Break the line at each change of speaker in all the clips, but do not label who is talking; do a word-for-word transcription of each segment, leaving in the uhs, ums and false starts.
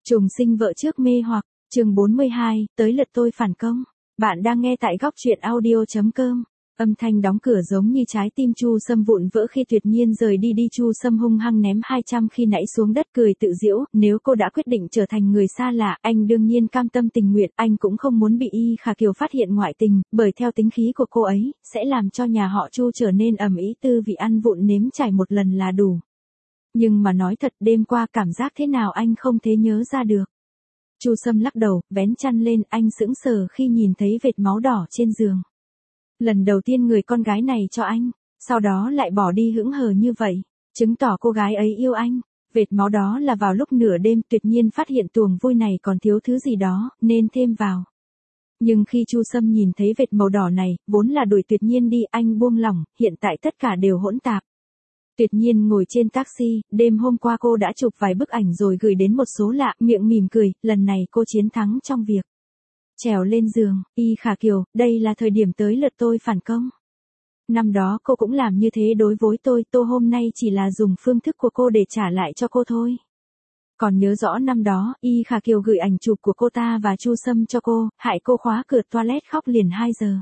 Trùng sinh vợ trước mê hoặc, chương bốn mươi hai, tới lượt tôi phản công. Bạn đang nghe tại góc truyện audio chấm com. Âm thanh đóng cửa giống như trái tim Chu Sâm vụn vỡ khi Tuyệt Nhiên rời đi đi Chu Sâm hung hăng ném hai trăm khi nãy xuống đất cười tự giễu, nếu cô đã quyết định trở thành người xa lạ, anh đương nhiên cam tâm tình nguyện, anh cũng không muốn bị Y Khả Kiều phát hiện ngoại tình, bởi theo tính khí của cô ấy, sẽ làm cho nhà họ Chu trở nên ầm ĩ, tư vị ăn vụng nếm trải một lần là đủ. Nhưng mà nói thật, đêm qua cảm giác thế nào anh không thể nhớ ra được. Chu Sâm lắc đầu, vén chăn lên, anh sững sờ khi nhìn thấy vệt máu đỏ trên giường. Lần đầu tiên người con gái này cho anh, sau đó lại bỏ đi hững hờ như vậy, chứng tỏ cô gái ấy yêu anh. Vệt máu đó là vào lúc nửa đêm Tuyệt Nhiên phát hiện tuồng vui này còn thiếu thứ gì đó, nên thêm vào. Nhưng khi Chu Sâm nhìn thấy vệt màu đỏ này, vốn là đuổi Tuyệt Nhiên đi, anh buông lỏng, hiện tại tất cả đều hỗn tạp. Tuyệt Nhiên ngồi trên taxi, đêm hôm qua cô đã chụp vài bức ảnh rồi gửi đến một số lạ, miệng mỉm cười, lần này cô chiến thắng trong việc trèo lên giường. Y Khả Kiều, đây là thời điểm tới lượt tôi phản công. Năm đó cô cũng làm như thế đối với tôi, tôi hôm nay chỉ là dùng phương thức của cô để trả lại cho cô thôi. Còn nhớ rõ năm đó, Y Khả Kiều gửi ảnh chụp của cô ta và Chu Sâm cho cô, hại cô khóa cửa toilet khóc liền hai giờ.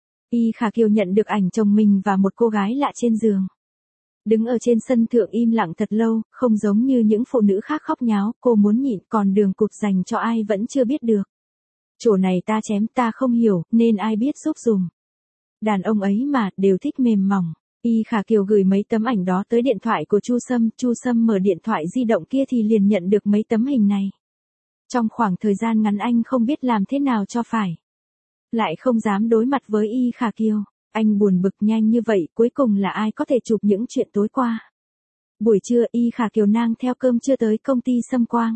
Y Khả Kiều nhận được ảnh chồng mình và một cô gái lạ trên giường. Đứng ở trên sân thượng im lặng thật lâu, không giống như những phụ nữ khác khóc nháo, cô muốn nhịn, còn đường cụt dành cho ai vẫn chưa biết được. Chỗ này ta chém, ta không hiểu, nên ai biết giúp dùm. Đàn ông ấy mà, đều thích mềm mỏng. Y Khả Kiều gửi mấy tấm ảnh đó tới điện thoại của Chu Sâm, Chu Sâm mở điện thoại di động kia thì liền nhận được mấy tấm hình này. Trong khoảng thời gian ngắn anh không biết làm thế nào cho phải. Lại không dám đối mặt với Y Khả Kiều. Anh buồn bực, nhanh như vậy, cuối cùng là ai có thể chụp những chuyện tối qua. Buổi trưa, Y Khả Kiều nang theo cơm trưa tới công ty Sâm Quang.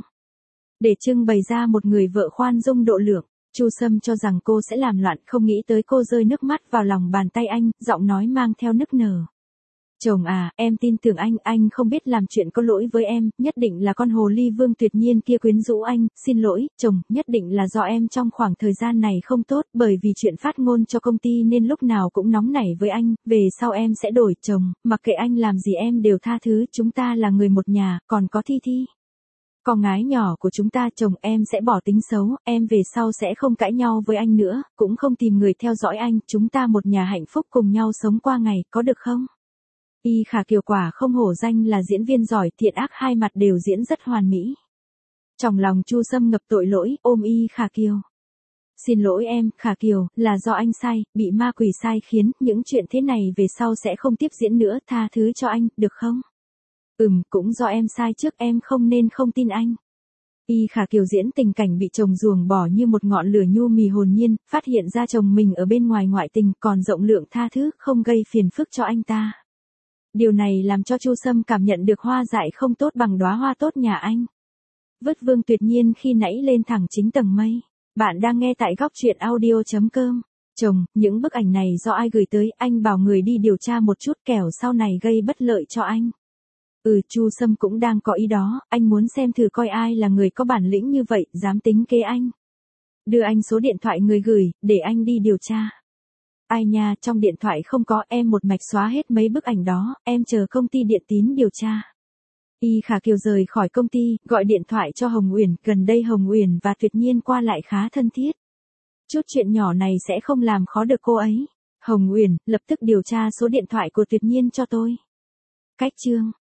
Để trưng bày ra một người vợ khoan dung độ lượng, Chu Sâm cho rằng cô sẽ làm loạn, không nghĩ tới cô rơi nước mắt vào lòng bàn tay anh, giọng nói mang theo nức nở. Chồng à, em tin tưởng anh, anh không biết làm chuyện có lỗi với em, nhất định là con hồ ly Vương Tuyệt Nhiên kia quyến rũ anh, xin lỗi, chồng, nhất định là do em trong khoảng thời gian này không tốt, bởi vì chuyện phát ngôn cho công ty nên lúc nào cũng nóng nảy với anh, về sau em sẽ đổi, chồng, mặc kệ anh làm gì em đều tha thứ, chúng ta là người một nhà, còn có Thi Thi. Con gái nhỏ của chúng ta, chồng, em sẽ bỏ tính xấu, em về sau sẽ không cãi nhau với anh nữa, cũng không tìm người theo dõi anh, chúng ta một nhà hạnh phúc cùng nhau sống qua ngày, có được không? Y Khả Kiều quả không hổ danh là diễn viên giỏi, thiện ác hai mặt đều diễn rất hoàn mỹ. Trong lòng Chu Sâm ngập tội lỗi, ôm Y Khả Kiều. Xin lỗi em, Khả Kiều, là do anh sai, bị ma quỷ sai khiến, những chuyện thế này về sau sẽ không tiếp diễn nữa, tha thứ cho anh, được không? Ừm, cũng do em sai trước, em không nên không tin anh. Y Khả Kiều diễn tình cảnh bị chồng ruồng bỏ như một ngọn lửa nhu mì hồn nhiên, phát hiện ra chồng mình ở bên ngoài ngoại tình, còn rộng lượng tha thứ, không gây phiền phức cho anh ta. Điều này làm cho Chu Sâm cảm nhận được hoa dại không tốt bằng đóa hoa tốt nhà anh. Vứt Vương Tuyệt Nhiên khi nãy lên thẳng chính tầng mây. Bạn đang nghe tại góc truyện audio chấm com. Chồng, những bức ảnh này do ai gửi tới, anh bảo người đi điều tra một chút kẻo sau này gây bất lợi cho anh. Ừ, Chu Sâm cũng đang có ý đó, anh muốn xem thử coi ai là người có bản lĩnh như vậy, dám tính kế anh. Đưa anh số điện thoại người gửi, để anh đi điều tra. Ai nha, trong điện thoại không có, em một mạch xóa hết mấy bức ảnh đó, em chờ công ty Điện Tín điều tra. Y Khả Kiều rời khỏi công ty, gọi điện thoại cho Hồng Uyển, gần đây Hồng Uyển và Tuyệt Nhiên qua lại khá thân thiết. Chút chuyện nhỏ này sẽ không làm khó được cô ấy. Hồng Uyển, lập tức điều tra số điện thoại của Tuyệt Nhiên cho tôi. Cách chương